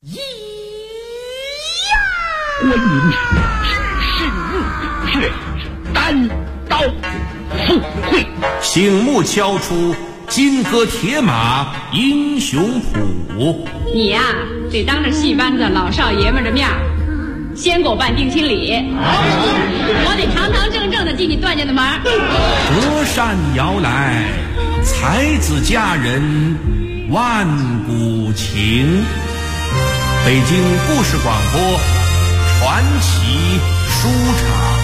观音只是热血，单刀赴会， 醒目敲出金戈铁马英雄谱。 你呀，得当着戏班子老少爷们的面先给我办定亲礼，我得堂堂正正的进你段家的门。 隔山遥来，才子佳人万古情。北京故事广播传奇书场。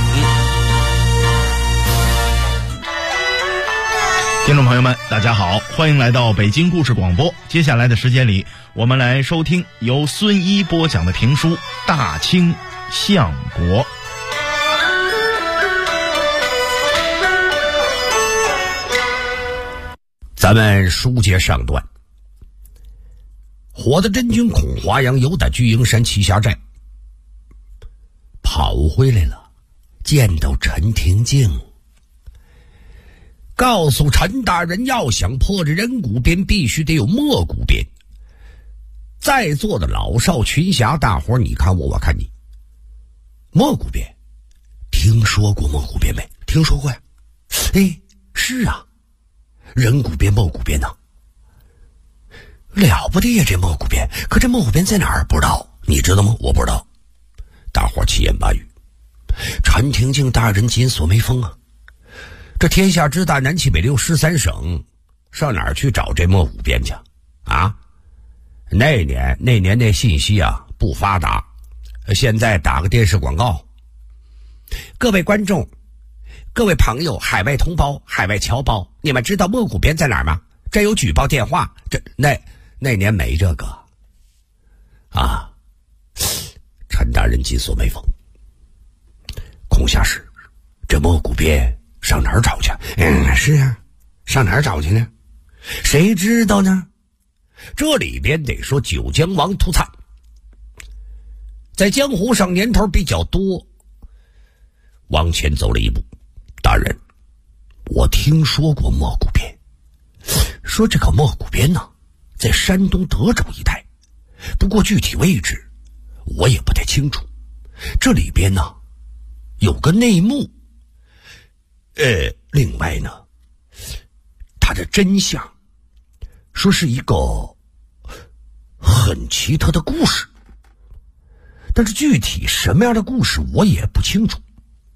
听众朋友们，大家好，欢迎来到北京故事广播。接下来的时间里，我们来收听由孙一播讲的评书《大清相国》。 咱们书接上段，火的真君孔华阳由打巨鹰山栖霞寨跑回来了，见到陈廷敬，告诉陈大人，要想破这人骨鞭，必须得有墨骨鞭。在座的老少群侠，大伙儿你看我，我看你。墨骨鞭，听说过墨骨鞭没？听说过呀。哎，是啊，人骨鞭、墨骨鞭呢？了不得呀，这墨骨鞭。可这墨骨鞭在哪儿？不知道，你知道吗？我不知道。大伙儿七言八语。陈廷敬大人紧锁眉峰啊，这天下之大，南七北六13省，上哪儿去找这墨骨鞭去啊？那年那信息啊不发达，现在打个电视广告。各位观众，各位朋友，海外同胞，海外侨胞，你们知道墨骨鞭在哪儿吗？这有举报电话。那年没这个啊。陈大人紧锁眉峰。孔下士，这墨骨鞭上哪儿找去？是啊，上哪儿找去呢？谁知道呢？这里边得说九江王涂灿，在江湖上年头比较多，往前走了一步。大人，我听说过墨骨鞭，说这个墨骨鞭呢，在山东德州一带，不过具体位置我也不太清楚。这里边呢有个内幕，另外呢，它的真相说是一个很奇特的故事，但是具体什么样的故事我也不清楚。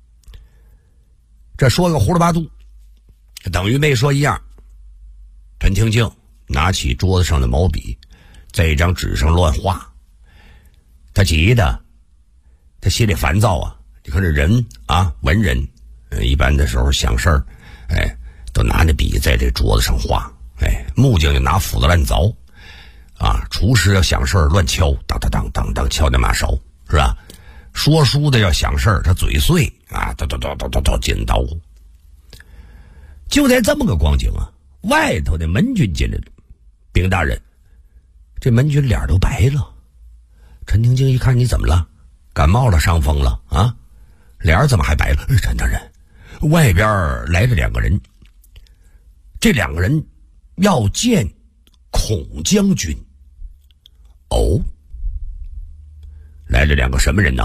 这说个胡了八嘟，等于没说一样。陈廷敬拿起桌子上的毛笔，在一张纸上乱画。他急的，他心里烦躁啊。你看这人啊，文人，一般的时候想事儿，都拿着笔在这桌子上画。木匠就拿斧子乱凿，啊，厨师要想事儿乱敲，当当当当当敲那马勺，是吧？说书的要想事儿，他嘴碎啊，叨叨叨叨叨叨剪刀。就在这么个光景啊，外头的门军进来了。禀大人，这门军脸都白了。陈廷敬一看，你怎么了？感冒了？伤风了啊？脸怎么还白了？陈大人，外边来了2个人，这2个人要见孔将军。哦，来了2个什么人呢？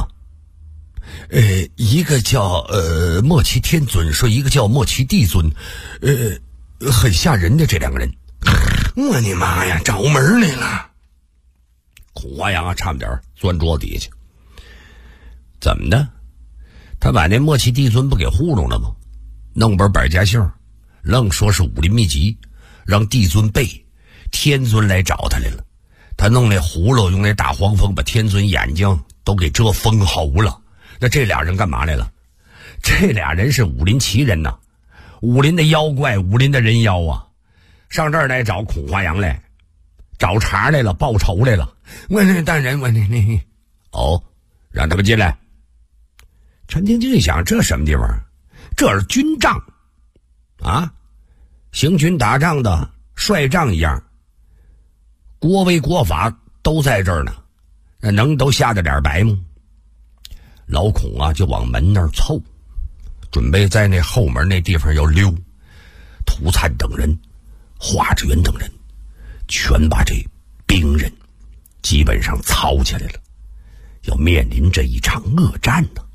一个叫莫奇天尊，说一个叫莫奇帝尊，很吓人的这2个人。我的妈呀，找门来了！孔华阳啊，差点钻桌底下。怎么的？他把那莫奇帝尊不给糊弄了吗？弄本百家姓，愣说是武林秘籍，让帝尊背，天尊来找他来了。他弄那葫芦，用那大黄蜂把天尊眼睛都给遮封喉了。那这俩人干嘛来了？这俩人是武林奇人呐，武林的妖怪，武林的人妖啊，上这儿来找孔华阳来，找茬来了，报仇来了。大人，哦，让他们进来。陈廷敬一想，这什么地方？这是军帐啊，行军打仗的帅帐一样，国威国法都在这儿呢，那能都下得点白吗？老孔啊，就往门那儿凑，准备在那后门那地方要溜。涂灿等人、华志远等人全把这兵人挤基本上操起来了，要面临着一场恶战呢。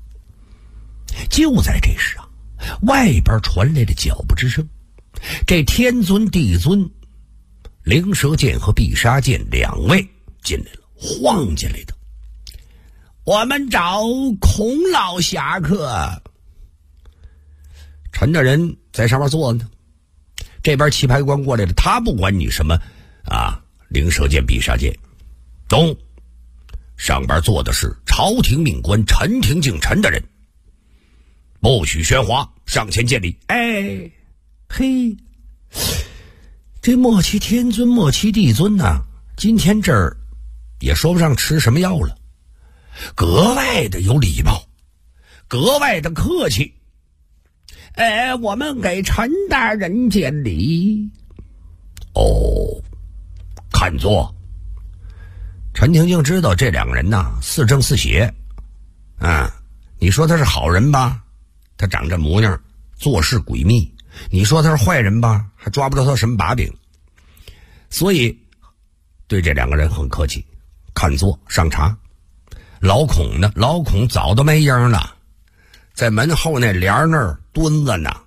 就在这时啊，外边传来了脚步之声，这天尊地尊灵蛇剑和必杀剑两位进来了，晃进来的。我们找孔老侠客。陈大人在上面坐呢，这边棋牌官过来了，他不管你什么灵蛇剑必杀剑，懂？上边坐的是朝廷命官陈廷敬陈大人，不许喧哗，上前见礼。哎，嘿，这末期天尊末期地尊呢，今天这儿也说不上吃什么药了，格外的有礼貌，格外的客气。我们给陈大人见礼。哦，看座。陈廷敬知道这两个人呐，似正似邪。你说他是好人吧，他长这模样，做事诡秘；你说他是坏人吧，还抓不着他什么把柄。所以对这两个人很客气，看座上茶。老孔呢，老孔早都没影了，在门后那帘那儿蹲着呢。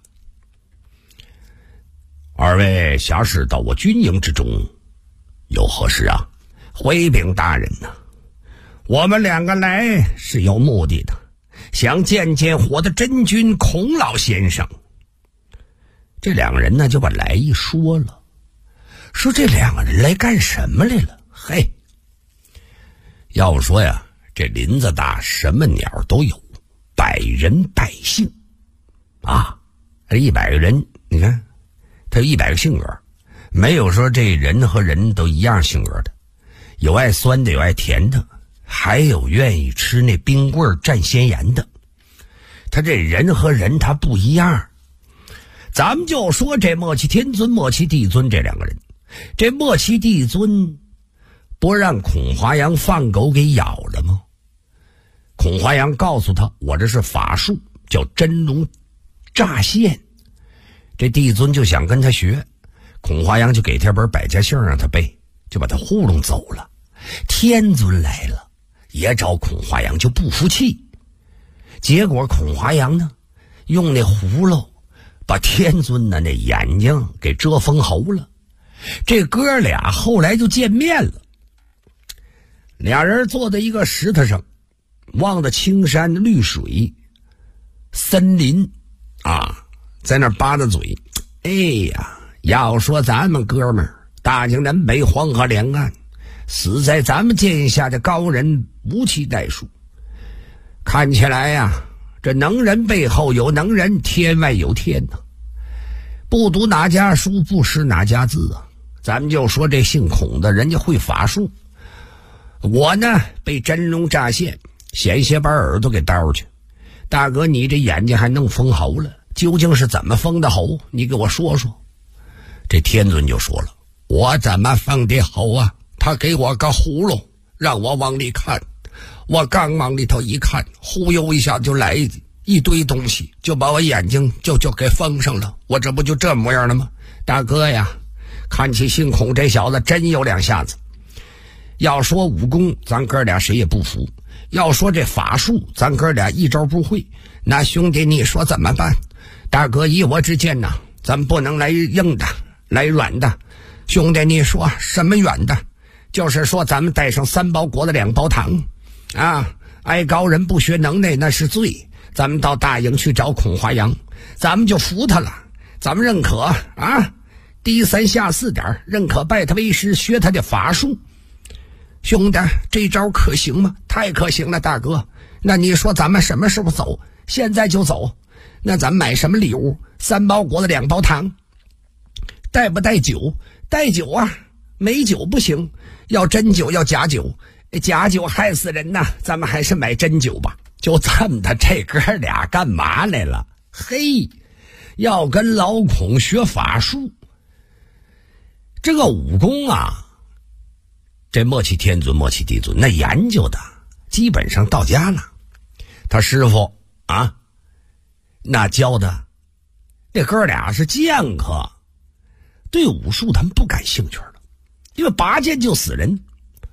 二位侠士到我军营之中有何事啊？回禀大人呐，我们两个来是有目的的，想见见我的真君孔老先生。这两个人呢就把来意说了，说这两个人来干什么来了？嘿，要不说呀，这林子大，什么鸟都有，百人百姓这100个人，你看他有100个性格，没有说这人和人都一样性格的，有爱酸的，有爱甜的，还有愿意吃那冰棍蘸咸盐的。他这人和人他不一样。咱们就说这末期天尊末期地尊这两个人，这末期地尊不让孔华阳放狗给咬了吗？孔华阳告诉他，我这是法术，叫真龙乍现。这地尊就想跟他学，孔华阳就给他本百家姓让他背，就把他糊弄走了。天尊来了，也找孔华阳就不服气，结果孔华阳呢用那葫芦把天尊的那眼睛给遮封喉了。这哥俩后来就见面了，俩人坐在一个石头上，望着青山绿水森林在那扒着嘴。哎呀，要说咱们哥们儿大江南北黄河两岸，死在咱们剑下的高人无其代数。看起来呀，这能人背后有能人，天外有天呐。不读哪家书，不识哪家字啊。咱们就说这姓孔的，人家会法术。我呢被真龙乍现，险些把耳朵给叨去。大哥，你这眼睛还弄封喉了，究竟是怎么封的喉？你给我说说。这天尊就说了，我怎么封的喉啊？他给我个葫芦，让我往里看。我刚往里头一看，忽悠一下就来一堆东西，就把我眼睛就给封上了。我这不就这模样了吗？大哥呀，看起姓孔这小子真有两下子。要说武功，咱哥俩谁也不服；要说这法术，咱哥俩一招不会。那兄弟，你说怎么办？大哥，以我之见呐，咱不能来硬的，来软的。兄弟，你说什么软的？就是说咱们带上3包果子2包糖挨高人不学能耐那是罪。咱们到大营去找孔华阳，咱们就服他了，咱们认可低3下4点，认可拜他为师，学他的法术。兄弟，这招可行吗？太可行了，大哥。那你说咱们什么时候走？现在就走。那咱们买什么礼物？3包果子2包糖。带不带酒？带酒啊，没酒不行，要真酒要假酒，假酒害死人呐，咱们还是买真酒吧。就这么的，这哥俩干嘛来了？嘿，要跟老孔学法术。这个武功这末期天尊末期地尊那研究的基本上到家了。他师傅那教的这哥俩是剑客，对武术他们不感兴趣了，因为拔剑就死人，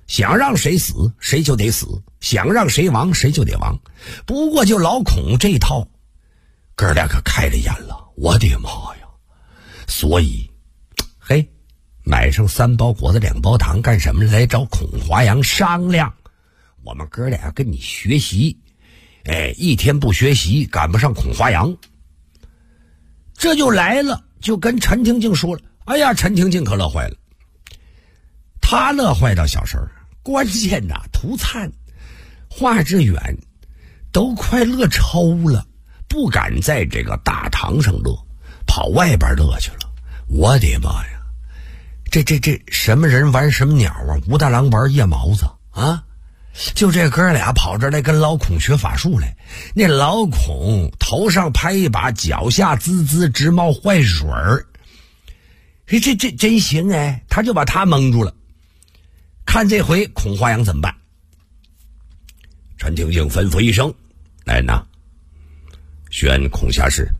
想让谁死谁就得死，想让谁亡谁就得亡。不过就老孔这套，哥俩可开了眼了，我的妈呀！所以，嘿，买上3包果子2包糖干什么？来找孔华阳商量，我们哥俩跟你学习。一天不学习赶不上孔华阳。这就来了，就跟陈廷敬说了。哎呀，陈廷敬可乐坏了，他乐坏到小事儿，关键呐，涂灿、华志远都快乐抽了，不敢在这个大堂上乐，跑外边乐去了。我的妈呀，这什么人玩什么鸟啊？武大郎玩夜毛子啊！就这哥俩跑这来跟老孔学法术来，那老孔头上拍一把，脚下滋滋直冒坏水儿。这真行哎，他就把他蒙住了。看这回孔华阳怎么办？陈廷敬吩咐一声：“来呐，宣孔下士。”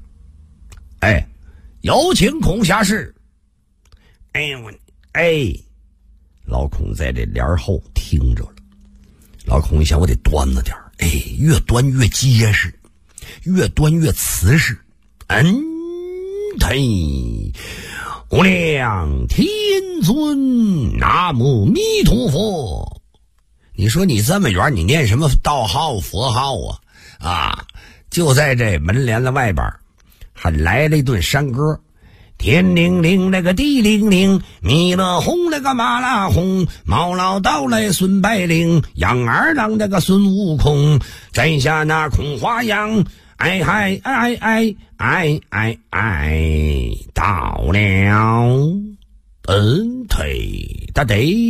有请孔下士。老孔在这帘后听着了。老孔一想，我得端着点儿，越端越结实，越端越瓷实。无量天尊，南无弥陀佛。你说你这么远，你念什么道号佛号啊？就在这门帘子外边，还来了一顿山歌。天灵灵那个地灵灵，弥勒红那个马拉红，毛老道来孙白灵，杨二郎那个孙悟空，摘下那孔华阳，到了，他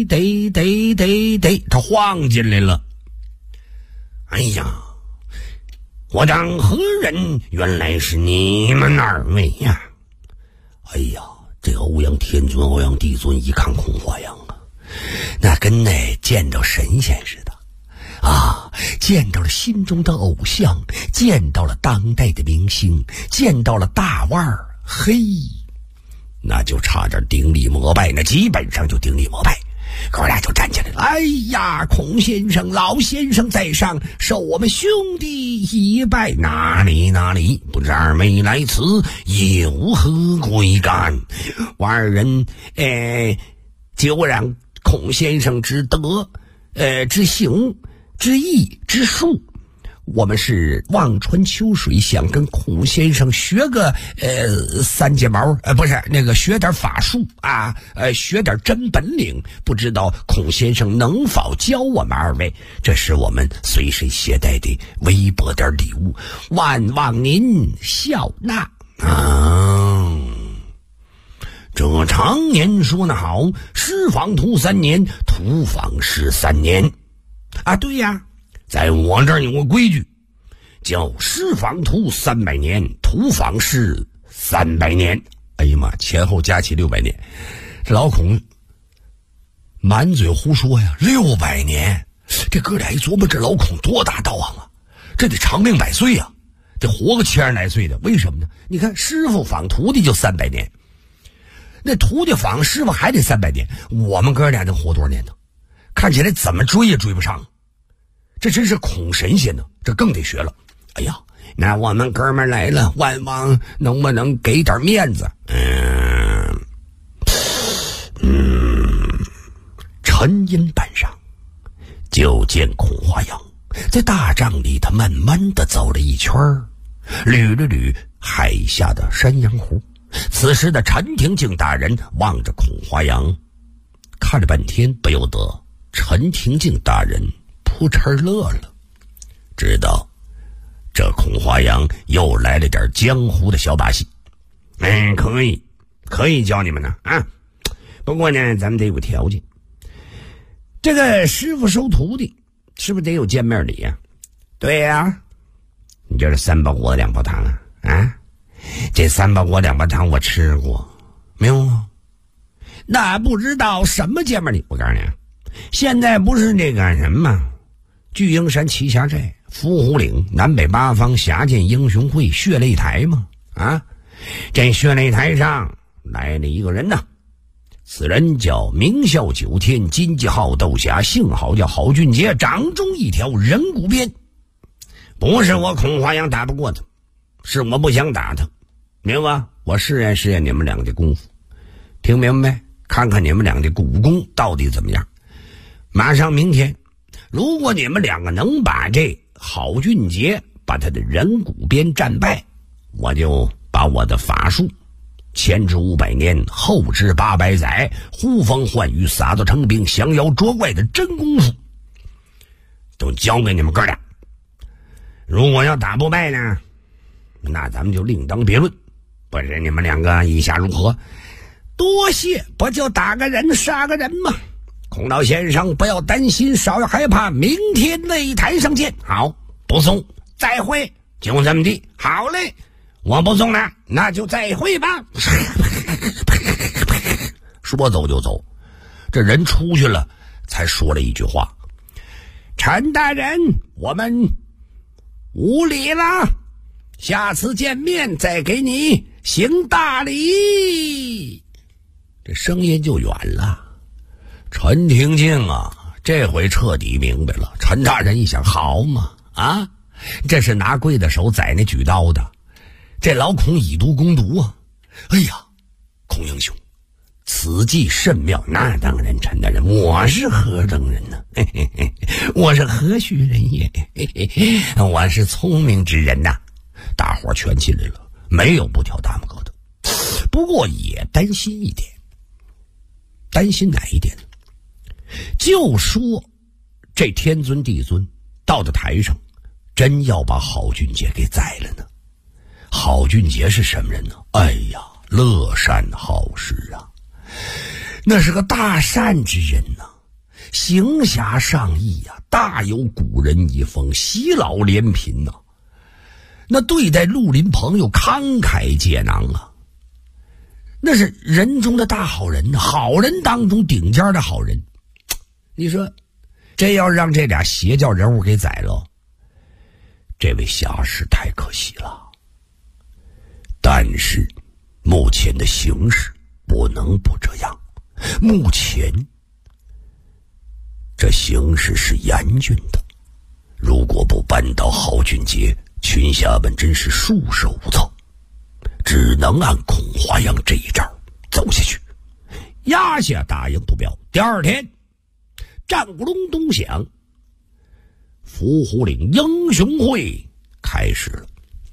他晃进来了。哎呀，我当何人？原来是你们2位呀！哎呀，这个欧阳天尊、欧阳帝尊一看孔华阳啊，那跟见到神仙似的啊，见到了心中的偶像，见到了当代的明星，见到了大腕儿，嘿，那就差点顶礼膜拜，那基本上就顶礼膜拜。哥俩就站起来了。哎呀，孔先生、老先生在上，受我们兄弟一拜。哪里，不知2位来此有何贵干？我2人就让孔先生之德、之行、之义、之术。我们是望穿秋水，想跟孔先生学个3睫毛，不是那个学点法术啊，学点真本领，不知道孔先生能否教我们2位？这是我们随身携带的微薄点礼物，万望您笑纳啊！这常言说得好，施坊图3年，图坊是3年啊！对呀。在我这儿有个规矩，叫施坊图300年，图坊是300年。哎呀妈，前后加起600年。这老孔满嘴胡说呀，600年。这哥俩一琢磨，这老孔多大道行啊，这得长命100岁呀，得活个70来岁的。为什么呢？你看师傅访徒弟就300年，那徒弟访师傅还得300年，我们哥俩能活多少年呢？看起来怎么追也追不上。这真是孔神仙呢，这更得学了。哎呀，那我们哥们来了，万望能不能给点面子？沉吟半晌，就见孔华阳在大帐里，他慢慢的走了一圈，捋了捋海下的山羊湖。此时的陈廷敬大人望着孔华阳，看了半天，不由得陈廷敬大人扑哧乐了，知道这孔华阳又来了点江湖的小把戏。可以教你们呢啊！不过呢，咱们得有条件。这个师傅收徒弟，是不是得有见面礼呀？对呀，你这是3包果子2包糖啊！这3包果子2包糖我吃过，没有吗？那不知道什么见面礼？我告诉你，现在不是这个什么巨鹰山栖霞寨、伏虎岭南北8方侠剑英雄会血擂台吗？啊，这血擂台上来了一个人呢， 此人叫明孝九天，金鸡号斗侠，姓好叫郝俊杰，掌中一条人骨鞭。不是我孔华阳打不过他，是我不想打他，明白？我试验试验你们俩的功夫，听明白？看看你们俩的武功到底怎么样。马上明天，如果你们两个能把这郝俊杰把他的人骨鞭战败，我就把我的法术前知500年，后知800载，呼风唤雨，撒到成兵，降妖捉怪的真功夫都交给你们哥俩。如果要打不败呢，那咱们就另当别论。不知你们两个意下如何？多谢，不就打个人杀个人吗？孔老先生不要担心，少要害怕，明天擂台上见。好，不送，再会。就这么地，好嘞，我不送了，那就再会吧。说走就走，这人出去了，才说了一句话：陈大人，我们无礼了，下次见面再给你行大礼。这声音就远了。陈廷敬啊，这回彻底明白了。陈大人一想，好嘛啊，这是拿刽子手宰那举刀的，这老孔以毒攻毒啊！哎呀，孔英雄，此计甚妙。那当然，陈大人，我是何等人呢？嘿嘿嘿，我是何许人也？嘿嘿嘿，我是聪明之人呐！大伙全进来了，没有不挑大拇哥的，不过也担心一点。担心哪一点呢？就说这天尊地尊到了台上，真要把郝俊杰给宰了呢？郝俊杰是什么人呢？哎呀，乐善好施啊，那是个大善之人呐，行侠仗义啊，大有古人一风，喜老怜贫呐，那对待绿林朋友慷慨解囊啊，那是人中的大好人呢，好人当中顶尖的好人。你说这要让这俩邪教人物给宰了，这位侠士太可惜了。但是目前的形势不能不这样，目前这形势是严峻的，如果不扳倒郝俊杰，群侠们真是束手无策，只能按孔华阳这一招走下去，压下大营不表。第二天战鼓隆咚响，伏虎岭英雄会开始了。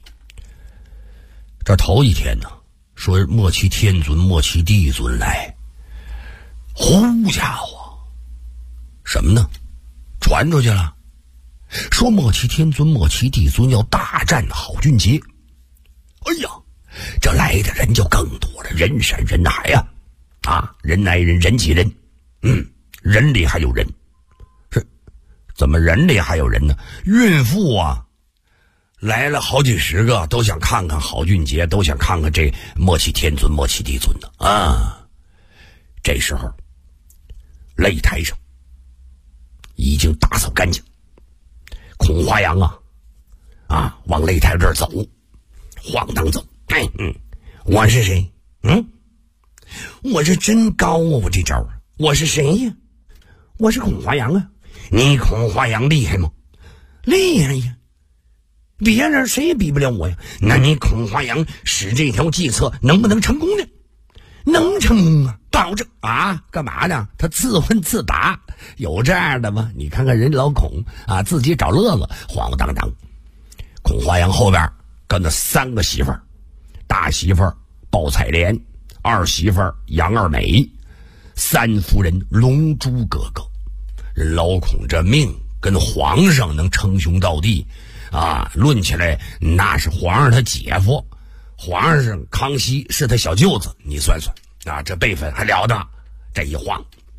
这头一天呢，说莫其天尊莫其地尊来，呼家伙，什么呢？传出去了，说莫其天尊莫其地尊要大战郝俊杰。哎呀，这来的人就更多了，人山人海呀！啊，人挨人，人挤人，人里还有人。是怎么人里还有人呢？孕妇啊，来了好几十个，都想看看郝俊杰，都想看看这莫其天尊莫其地尊的啊。这时候擂台上已经打扫干净，孔华阳啊往擂台这儿走，晃荡走。我是谁？我是真高啊，我这招啊，我是谁呀？我是孔华阳啊。你孔华阳厉害吗？厉害呀，别人谁也比不了我呀。那你孔华阳使这条计策能不能成功呢？能成功啊，保证啊。干嘛呢？他自问自答，有这样的吗？你看看人老孔啊，自己找乐子，晃晃荡荡。孔华阳后边跟着3个媳妇儿，大媳妇儿鲍彩莲，二媳妇儿杨二美，三夫人龙珠哥哥。人老孔这命跟皇上能称兄道弟啊，论起来那是皇上他姐夫，皇上是康熙是他小舅子，你算算啊，这辈分还了得。这一晃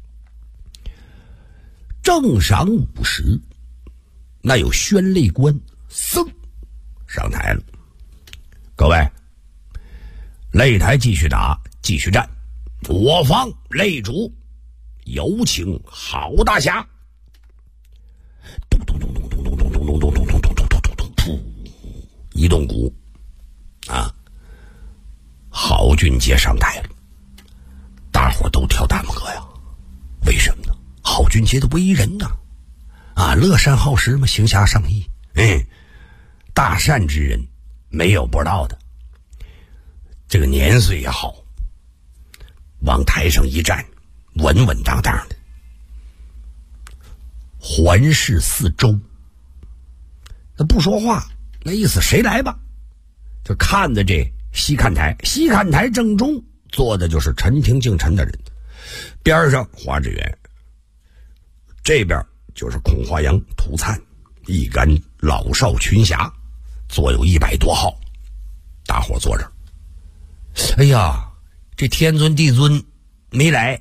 正晌午时，那有宣擂官嗖上台了。各位，擂台继续打，继续战，我方擂主有请郝大侠。咚咚咚咚咚咚咚咚咚咚咚咚咚咚咚咚，一动鼓啊，郝俊杰上台了。大大伙都挑大拇哥呀。为什么呢？郝俊杰的为人呢，乐善好施嘛，行侠仗义，大善之人，没有不知道的。这个年岁也好，往台上一站，稳稳当当的，环视四周，那不说话，那意思谁来吧，就看着这西看台，西看台正中坐的就是陈廷敬陈大人，边上华志远，这边就是孔华阳涂灿，一干老少群侠，坐有100多号，大伙坐这儿。哎呀，这天尊地尊没来。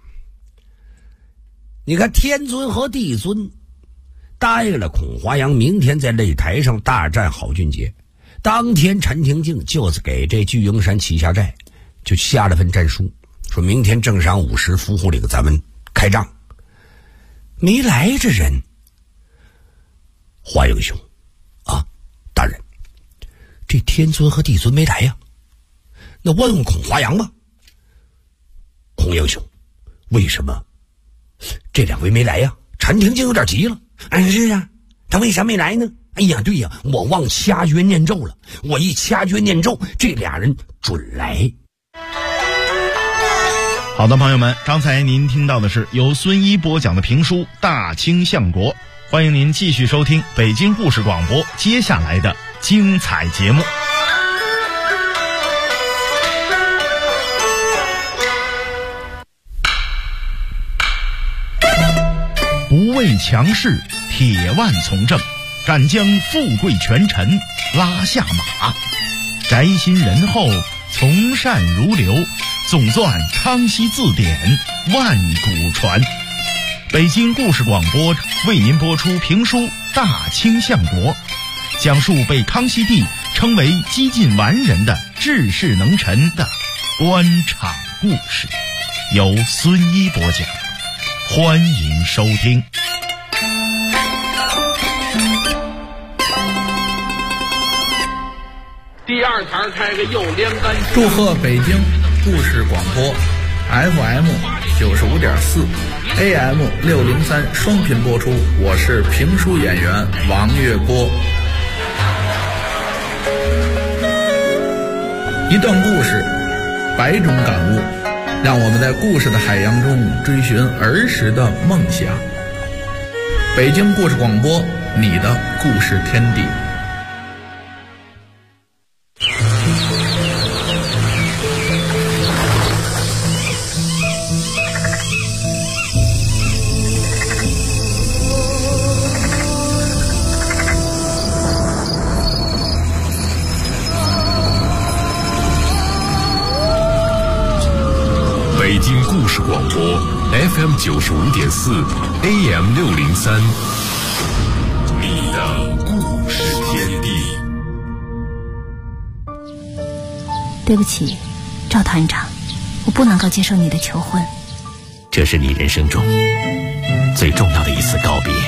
你看天尊和地尊答应了孔华阳明天在擂台上大战郝俊杰，当天陈廷敬就是给这聚英山旗下寨就下了份战书，说明天正晌午时伏虎岭咱们开仗。没来这人，华英兄大人，这天尊和地尊没来呀，那问问孔华阳吧。孔英兄，为什么这2位没来呀？陈廷敬有点急了。是啊，他为啥没来呢？哎呀，对呀，我忘掐诀念咒了，我一掐诀念咒，这俩人准来。 好的，朋友们，刚才您听到的是由孙一播讲的评书《大清相国》，欢迎您继续收听北京故事广播接下来的精彩节目。不畏强势，铁腕从政，敢将富贵权臣拉下马，宅心仁厚，从善如流，总纂康熙字典，万古传。北京故事广播为您播出评书《大清相国》，讲述被康熙帝称为几近完人的治世能臣的官场故事，由孙一播讲，欢迎收听。 第2台开个右连杆。 祝贺北京故事广播 FM 95.4 AM 603双频播出，我是评书演员王月波。一段故事，100种感悟，让我们在故事的海洋中追寻儿时的梦想。北京故事广播，你的故事天地。 北京故事广播 FM 95.4 AM 603，你的故事天地。 对不起，赵团长，我不能够接受你的求婚。 这是你人生中最重要的一次告别，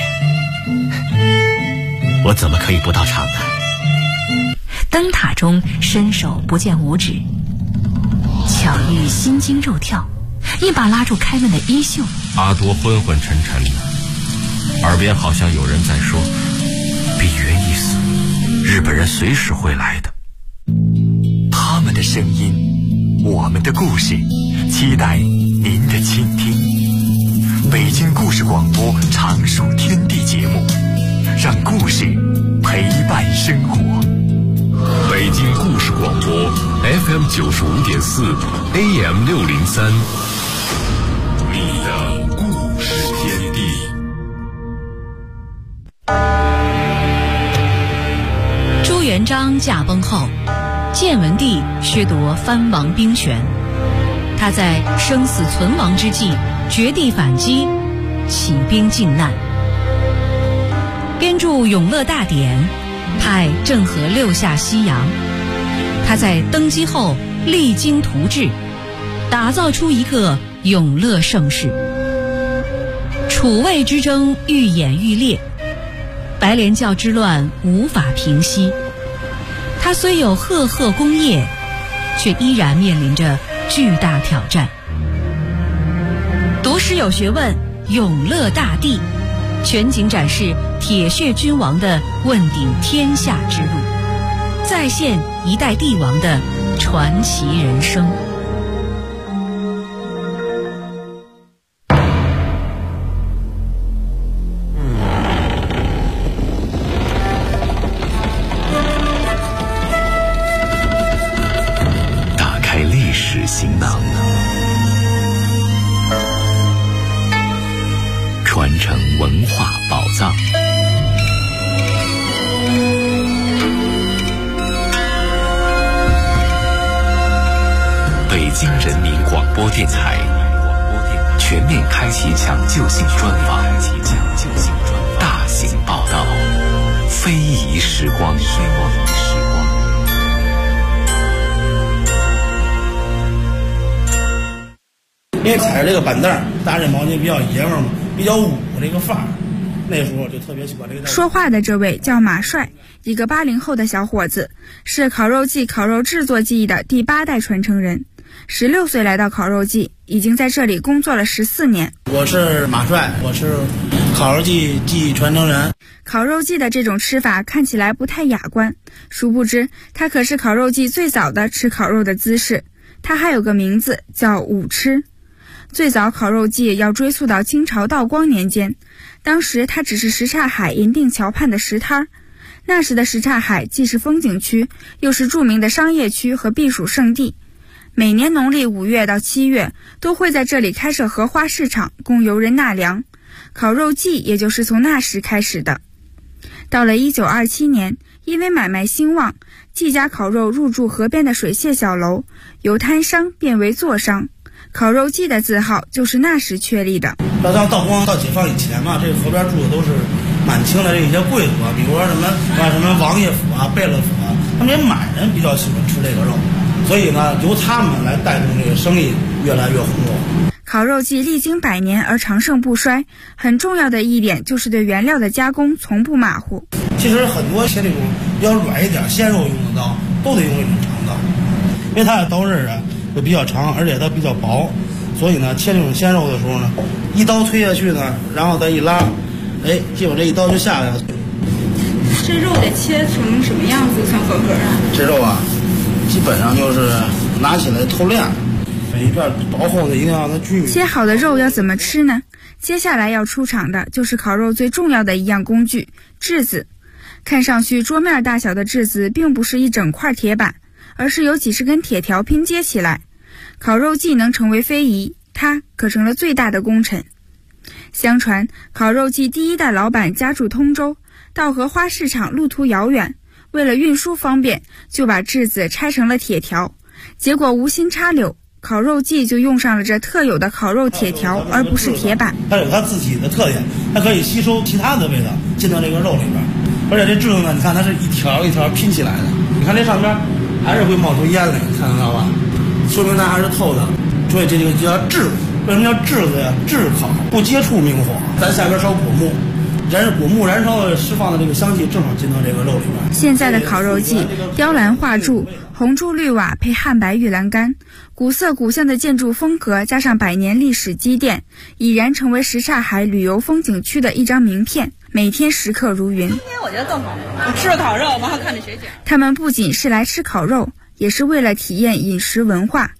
我怎么可以不到场呢？ 灯塔中伸手不见五指，巧遇心惊肉跳，一把拉住开门的衣袖。 阿多昏昏沉沉的，耳边好像有人在说：比原意思，日本人随时会来的。 他们的声音，我们的故事，期待您的倾听。北京故事广播常数天地节目，让故事陪伴生活。 北京故事广播 FM 95.4 AM 603，你的故事天地。 朱元璋驾崩后，建文帝削夺藩王兵权，他在生死存亡之际绝地反击，起兵靖难，编著《永乐大典》，派郑和6下西洋。他在登基后励精图治，打造出一个永乐盛世。楚魏之争愈演愈烈，白莲教之乱无法平息。他虽有赫赫功业，却依然面临着巨大挑战。 读史有学问，永乐大帝，全景展示铁血君王的问鼎天下之路，再现一代帝王的传奇人生。 打开历史行囊，传承文化宝藏。北京人民广播电台全面开启抢救性专访，大型报道，非遗时光。 因为踩着这个板凳，搭这毛巾比较爷们儿嘛，比较武这个范儿。那时候就特别喜欢这个。 说话的这位叫马帅，一个80后的小伙子，是烤肉季烤肉制作技艺的第8代传承人。16岁来到烤肉季，已经在这里工作了14年。 我是马帅，我是烤肉季技艺传承人。 烤肉季的这种吃法看起来不太雅观，殊不知它可是烤肉季最早的吃烤肉的姿势。它还有个名字叫舞吃。最早烤肉季要追溯到清朝道光年间，当时它只是什刹海银锭桥畔的石摊儿。那时的什刹海既是风景区，又是著名的商业区和避暑胜地。每年农历5月到7月，都会在这里开设荷花市场，供游人纳凉。烤肉季也就是从那时开始的。到了1927年，因为买卖兴旺，季家烤肉入驻河边的水榭小楼，由摊商变为座商。烤肉季的字号就是那时确立的。 到道光到解放以前嘛，这河边住的都是满清的这些贵族啊，比如说什么王爷府啊、贝勒府啊，他们这满人比较喜欢吃这个肉，所以呢，由他们来带动这个生意越来越红火。 烤肉季历经100年而长盛不衰，很重要的一点就是对原料的加工从不马虎。 其实很多切这种比较软一点鲜肉用的刀，都得用这种长刀，因为它的刀刃啊就比较长，而且它比较薄，所以呢，切这种鲜肉的时候呢，一刀推下去呢，然后再一拉，基本这一刀就下来了。 这肉得切成什么样子算合格啊？ 这肉啊，基本上就是拿起来透亮，每一片薄厚的一定要让它均匀。 切好的肉要怎么吃呢？接下来要出场的就是烤肉最重要的一样工具——炙子。看上去桌面大小的炙子并不是一整块铁板，而是由几十根铁条拼接起来。烤肉季能成为非遗，它可成了最大的功臣。相传烤肉季第1代老板家住通州，到荷花市场路途遥远，为了运输方便，就把炙子拆成了铁条。结果无心插柳，烤肉季就用上了这特有的烤肉铁条，而不是铁板。 它有它自己的特点，它可以吸收其他的味道进到这个肉里边。而且这炙子呢，你看它是一条一条拼起来的，你看这上边还是会冒出烟来，你看得到吧？说明它还是透的，所以这个叫炙。为什么叫炙子呀？炙烤，不接触明火。咱下边烧果木，果木燃烧的释放的这个香气正好进到这个肉里边。 现在的烤肉季，雕栏画柱，红朱绿瓦配汉白玉栏杆，古色古香的建筑风格加上100年历史积淀，已然成为什刹海旅游风景区的一张名片。每天食客如云。 今天我觉得更好，我吃了烤肉，然后看着雪景。 他们不仅是来吃烤肉，也是为了体验饮食文化。